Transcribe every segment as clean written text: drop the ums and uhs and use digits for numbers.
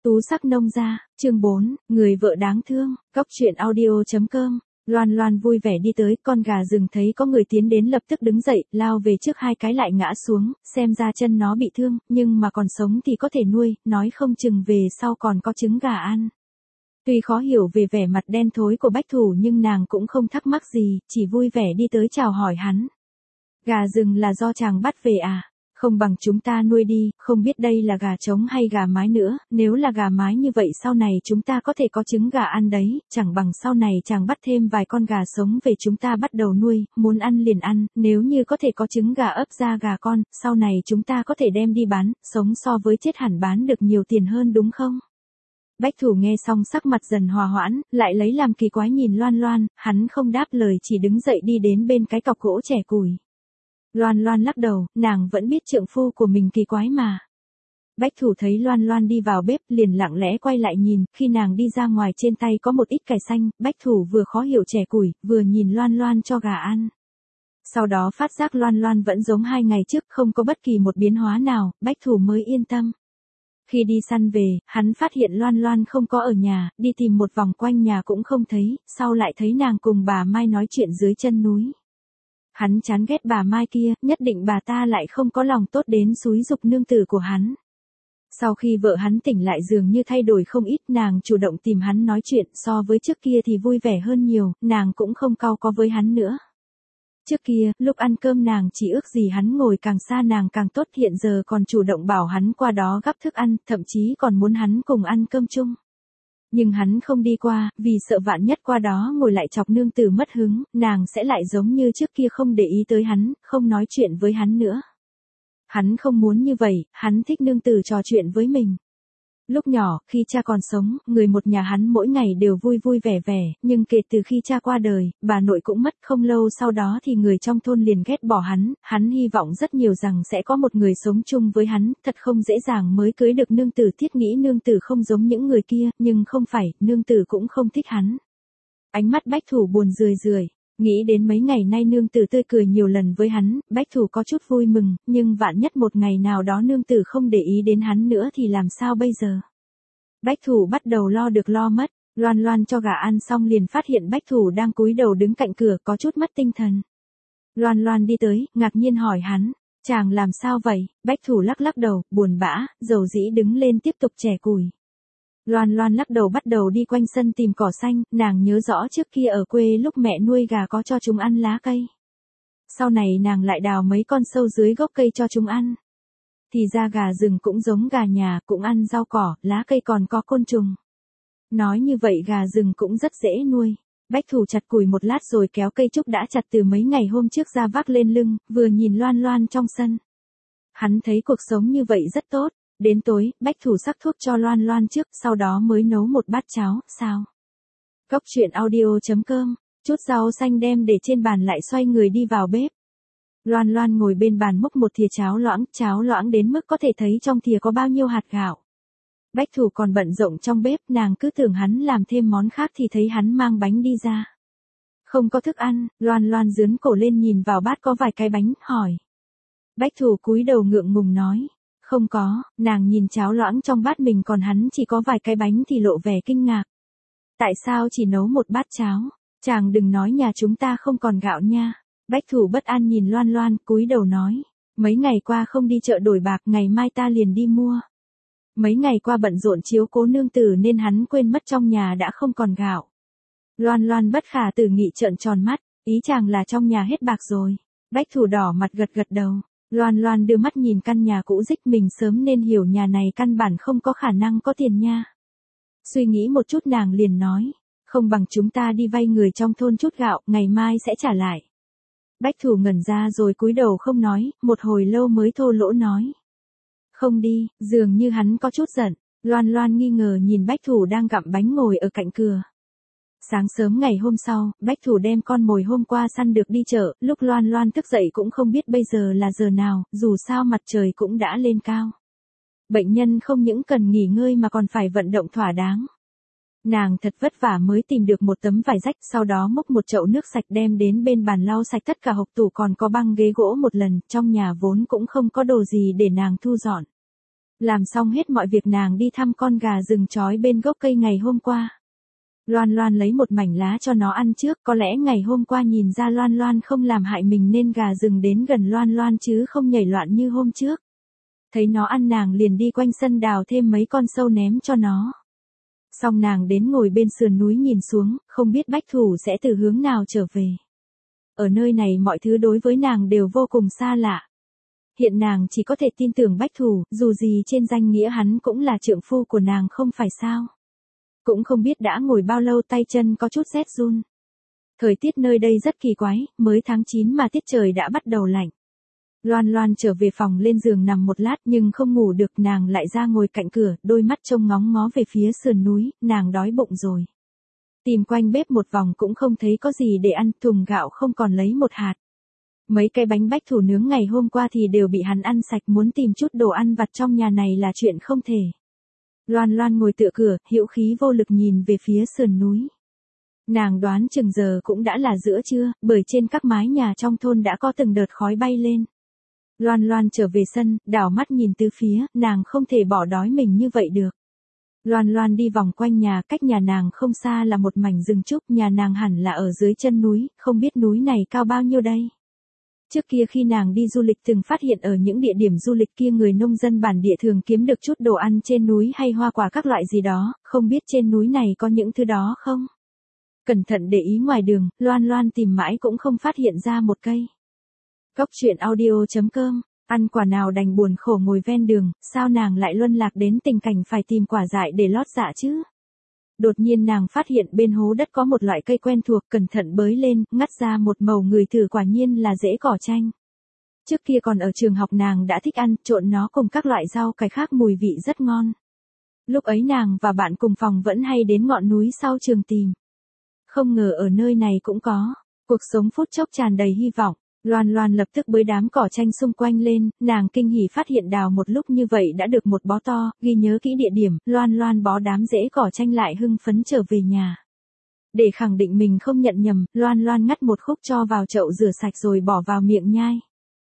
Tú sắc nông gia, chương 4, người vợ đáng thương, góc truyện audio.com. Loan Loan vui vẻ đi tới, con gà rừng thấy có người tiến đến lập tức đứng dậy, lao về trước hai cái lại ngã xuống, xem ra chân nó bị thương, nhưng mà còn sống thì có thể nuôi, nói không chừng về sau còn có trứng gà ăn. Tuy khó hiểu về vẻ mặt đen thối của Bách Thủ nhưng nàng cũng không thắc mắc gì, chỉ vui vẻ đi tới chào hỏi hắn. Gà rừng là do chàng bắt về à? Không bằng chúng ta nuôi đi, không biết đây là gà trống hay gà mái nữa, nếu là gà mái như vậy sau này chúng ta có thể có trứng gà ăn đấy, chẳng bằng sau này chàng bắt thêm vài con gà sống về chúng ta bắt đầu nuôi, muốn ăn liền ăn, nếu như có thể có trứng gà ấp ra gà con, sau này chúng ta có thể đem đi bán, sống so với chết hẳn bán được nhiều tiền hơn đúng không? Bách Thủ nghe xong sắc mặt dần hòa hoãn, lại lấy làm kỳ quái nhìn Loan Loan, hắn không đáp lời chỉ đứng dậy đi đến bên cái cọc gỗ chẻ củi. Loan Loan lắc đầu, nàng vẫn biết trượng phu của mình kỳ quái mà. Bách Thủ thấy Loan Loan đi vào bếp liền lặng lẽ quay lại nhìn, khi nàng đi ra ngoài trên tay có một ít cải xanh, Bách Thủ vừa khó hiểu chẻ củi, vừa nhìn Loan Loan cho gà ăn. Sau đó phát giác Loan Loan vẫn giống 2 ngày trước, không có bất kỳ một biến hóa nào, Bách Thủ mới yên tâm. Khi đi săn về, hắn phát hiện Loan Loan không có ở nhà, đi tìm một vòng quanh nhà cũng không thấy, sau lại thấy nàng cùng bà Mai nói chuyện dưới chân núi. Hắn chán ghét bà Mai kia, nhất định bà ta lại không có lòng tốt đến xúi giục nương tử của hắn. Sau khi vợ hắn tỉnh lại dường như thay đổi không ít, nàng chủ động tìm hắn nói chuyện, so với trước kia thì vui vẻ hơn nhiều, nàng cũng không cau có với hắn nữa. Trước kia, lúc ăn cơm nàng chỉ ước gì hắn ngồi càng xa nàng càng tốt, hiện giờ còn chủ động bảo hắn qua đó gắp thức ăn, thậm chí còn muốn hắn cùng ăn cơm chung. Nhưng hắn không đi qua, vì sợ vạn nhất qua đó ngồi lại chọc nương tử mất hứng, nàng sẽ lại giống như trước kia không để ý tới hắn, không nói chuyện với hắn nữa. Hắn không muốn như vậy, hắn thích nương tử trò chuyện với mình. Lúc nhỏ, khi cha còn sống, người một nhà hắn mỗi ngày đều vui vui vẻ vẻ, nhưng kể từ khi cha qua đời, bà nội cũng mất, không lâu sau đó thì người trong thôn liền ghét bỏ hắn hy vọng rất nhiều rằng sẽ có một người sống chung với hắn, thật không dễ dàng mới cưới được nương tử, thiết nghĩ nương tử không giống những người kia, nhưng không phải, nương tử cũng không thích hắn. Ánh mắt Bách Thủ buồn rười rượi. Nghĩ đến mấy ngày nay nương tử tươi cười nhiều lần với hắn, Bách Thủ có chút vui mừng, nhưng vạn nhất một ngày nào đó nương tử không để ý đến hắn nữa thì làm sao bây giờ? Bách Thủ bắt đầu lo được lo mất, Loan Loan cho gà ăn xong liền phát hiện Bách Thủ đang cúi đầu đứng cạnh cửa có chút mất tinh thần. Loan Loan đi tới, ngạc nhiên hỏi hắn, chàng làm sao vậy? Bách Thủ lắc lắc đầu, buồn bã, dầu dĩ đứng lên tiếp tục chẻ củi. Loan Loan lắc đầu bắt đầu đi quanh sân tìm cỏ xanh, nàng nhớ rõ trước kia ở quê lúc mẹ nuôi gà có cho chúng ăn lá cây. Sau này nàng lại đào mấy con sâu dưới gốc cây cho chúng ăn. Thì ra gà rừng cũng giống gà nhà, cũng ăn rau cỏ, lá cây còn có côn trùng. Nói như vậy gà rừng cũng rất dễ nuôi. Bách Thủ chặt củi một lát rồi kéo cây trúc đã chặt từ mấy ngày hôm trước ra vác lên lưng, vừa nhìn Loan Loan trong sân. Hắn thấy cuộc sống như vậy rất tốt. Đến tối, Bách Thủ sắc thuốc cho Loan Loan trước, sau đó mới nấu một bát cháo, sao? Góc truyện audio.com, chút rau xanh đem để trên bàn lại xoay người đi vào bếp. Loan Loan ngồi bên bàn múc một thìa cháo loãng đến mức có thể thấy trong thìa có bao nhiêu hạt gạo. Bách Thủ còn bận rộn trong bếp, nàng cứ tưởng hắn làm thêm món khác thì thấy hắn mang bánh đi ra. Không có thức ăn, Loan Loan dướn cổ lên nhìn vào bát có vài cái bánh, hỏi. Bách Thủ cúi đầu ngượng ngùng nói. Không có, nàng nhìn cháo loãng trong bát mình còn hắn chỉ có vài cái bánh thì lộ vẻ kinh ngạc. Tại sao chỉ nấu một bát cháo? Chàng đừng nói nhà chúng ta không còn gạo nha. Bách Thủ bất an nhìn Loan Loan, cúi đầu nói. Mấy ngày qua không đi chợ đổi bạc, ngày mai ta liền đi mua. Mấy ngày qua bận rộn chiếu cố nương tử nên hắn quên mất trong nhà đã không còn gạo. Loan Loan bất khả tư nghị trợn tròn mắt, ý chàng là trong nhà hết bạc rồi. Bách Thủ đỏ mặt gật gật đầu. Loan Loan đưa mắt nhìn căn nhà cũ rích, mình sớm nên hiểu nhà này căn bản không có khả năng có tiền nha. Suy nghĩ một chút nàng liền nói, không bằng chúng ta đi vay người trong thôn chút gạo, ngày mai sẽ trả lại. Bách Thủ ngẩn ra rồi cúi đầu không nói, một hồi lâu mới thô lỗ nói. Không đi, dường như hắn có chút giận. Loan Loan nghi ngờ nhìn Bách Thủ đang gặm bánh ngồi ở cạnh cửa. Sáng sớm ngày hôm sau, Bách Thủ đem con mồi hôm qua săn được đi chợ, lúc Loan Loan thức dậy cũng không biết bây giờ là giờ nào, dù sao mặt trời cũng đã lên cao. Bệnh nhân không những cần nghỉ ngơi mà còn phải vận động thỏa đáng. Nàng thật vất vả mới tìm được một tấm vải rách, sau đó múc một chậu nước sạch đem đến bên bàn lau sạch tất cả hộc tủ còn có băng ghế gỗ một lần, trong nhà vốn cũng không có đồ gì để nàng thu dọn. Làm xong hết mọi việc nàng đi thăm con gà rừng trói bên gốc cây ngày hôm qua. Loan Loan lấy một mảnh lá cho nó ăn trước, có lẽ ngày hôm qua nhìn ra Loan Loan không làm hại mình nên gà rừng đến gần Loan Loan chứ không nhảy loạn như hôm trước. Thấy nó ăn nàng liền đi quanh sân đào thêm mấy con sâu ném cho nó. Xong nàng đến ngồi bên sườn núi nhìn xuống, không biết Bách Thủ sẽ từ hướng nào trở về. Ở nơi này mọi thứ đối với nàng đều vô cùng xa lạ. Hiện nàng chỉ có thể tin tưởng Bách Thủ, dù gì trên danh nghĩa hắn cũng là trượng phu của nàng không phải sao. Cũng không biết đã ngồi bao lâu tay chân có chút rét run. Thời tiết nơi đây rất kỳ quái, mới tháng 9 mà tiết trời đã bắt đầu lạnh. Loan Loan trở về phòng lên giường nằm một lát nhưng không ngủ được, nàng lại ra ngồi cạnh cửa, đôi mắt trông ngóng ngó về phía sườn núi, nàng đói bụng rồi. Tìm quanh bếp một vòng cũng không thấy có gì để ăn, thùng gạo không còn lấy một hạt. Mấy cái bánh Bách Thủ nướng ngày hôm qua thì đều bị hắn ăn sạch, muốn tìm chút đồ ăn vặt trong nhà này là chuyện không thể. Loan Loan ngồi tựa cửa, hữu khí vô lực nhìn về phía sườn núi. Nàng đoán chừng giờ cũng đã là giữa trưa, bởi trên các mái nhà trong thôn đã có từng đợt khói bay lên. Loan Loan trở về sân, đảo mắt nhìn tứ phía, nàng không thể bỏ đói mình như vậy được. Loan Loan đi vòng quanh nhà, cách nhà nàng không xa là một mảnh rừng trúc, nhà nàng hẳn là ở dưới chân núi, không biết núi này cao bao nhiêu đây. Trước kia khi nàng đi du lịch từng phát hiện ở những địa điểm du lịch kia người nông dân bản địa thường kiếm được chút đồ ăn trên núi hay hoa quả các loại gì đó, không biết trên núi này có những thứ đó không? Cẩn thận để ý ngoài đường, Loan Loan tìm mãi cũng không phát hiện ra một cây. Cốc truyện audio.com, ăn quả nào đành buồn khổ ngồi ven đường, sao nàng lại luân lạc đến tình cảnh phải tìm quả dại để lót dạ chứ? Đột nhiên nàng phát hiện bên hố đất có một loại cây quen thuộc, cẩn thận bới lên, ngắt ra một mẩu người thử, quả nhiên là rễ cỏ chanh. Trước kia còn ở trường học nàng đã thích ăn, trộn nó cùng các loại rau cải khác mùi vị rất ngon. Lúc ấy nàng và bạn cùng phòng vẫn hay đến ngọn núi sau trường tìm. Không ngờ ở nơi này cũng có. Cuộc sống phút chốc tràn đầy hy vọng. Loan Loan lập tức bới đám cỏ chanh xung quanh lên, nàng kinh hỉ phát hiện đào một lúc như vậy đã được một bó to, ghi nhớ kỹ địa điểm, Loan Loan bó đám rễ cỏ chanh lại hưng phấn trở về nhà. Để khẳng định mình không nhận nhầm, Loan Loan ngắt một khúc cho vào chậu rửa sạch rồi bỏ vào miệng nhai.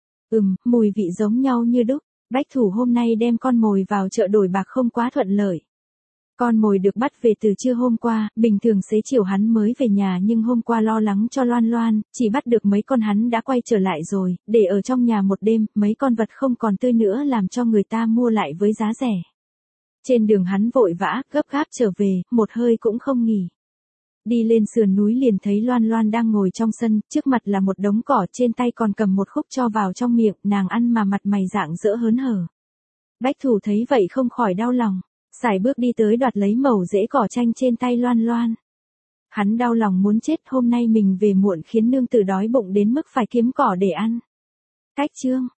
Mùi vị giống nhau như đúc. Bách Thủ hôm nay đem con mồi vào chợ đổi bạc không quá thuận lợi. Con mồi được bắt về từ trưa hôm qua, bình thường xế chiều hắn mới về nhà nhưng hôm qua lo lắng cho Loan Loan, chỉ bắt được mấy con hắn đã quay trở lại rồi, để ở trong nhà một đêm, mấy con vật không còn tươi nữa làm cho người ta mua lại với giá rẻ. Trên đường hắn vội vã, gấp gáp trở về, một hơi cũng không nghỉ. Đi lên sườn núi liền thấy Loan Loan đang ngồi trong sân, trước mặt là một đống cỏ, trên tay còn cầm một khúc cho vào trong miệng, nàng ăn mà mặt mày rạng rỡ hớn hở. Bách Thủ thấy vậy không khỏi đau lòng. Sải bước đi tới đoạt lấy mẩu rễ cỏ chanh trên tay Loan Loan. Hắn đau lòng muốn chết, hôm nay mình về muộn khiến nương tử đói bụng đến mức phải kiếm cỏ để ăn. Cách chương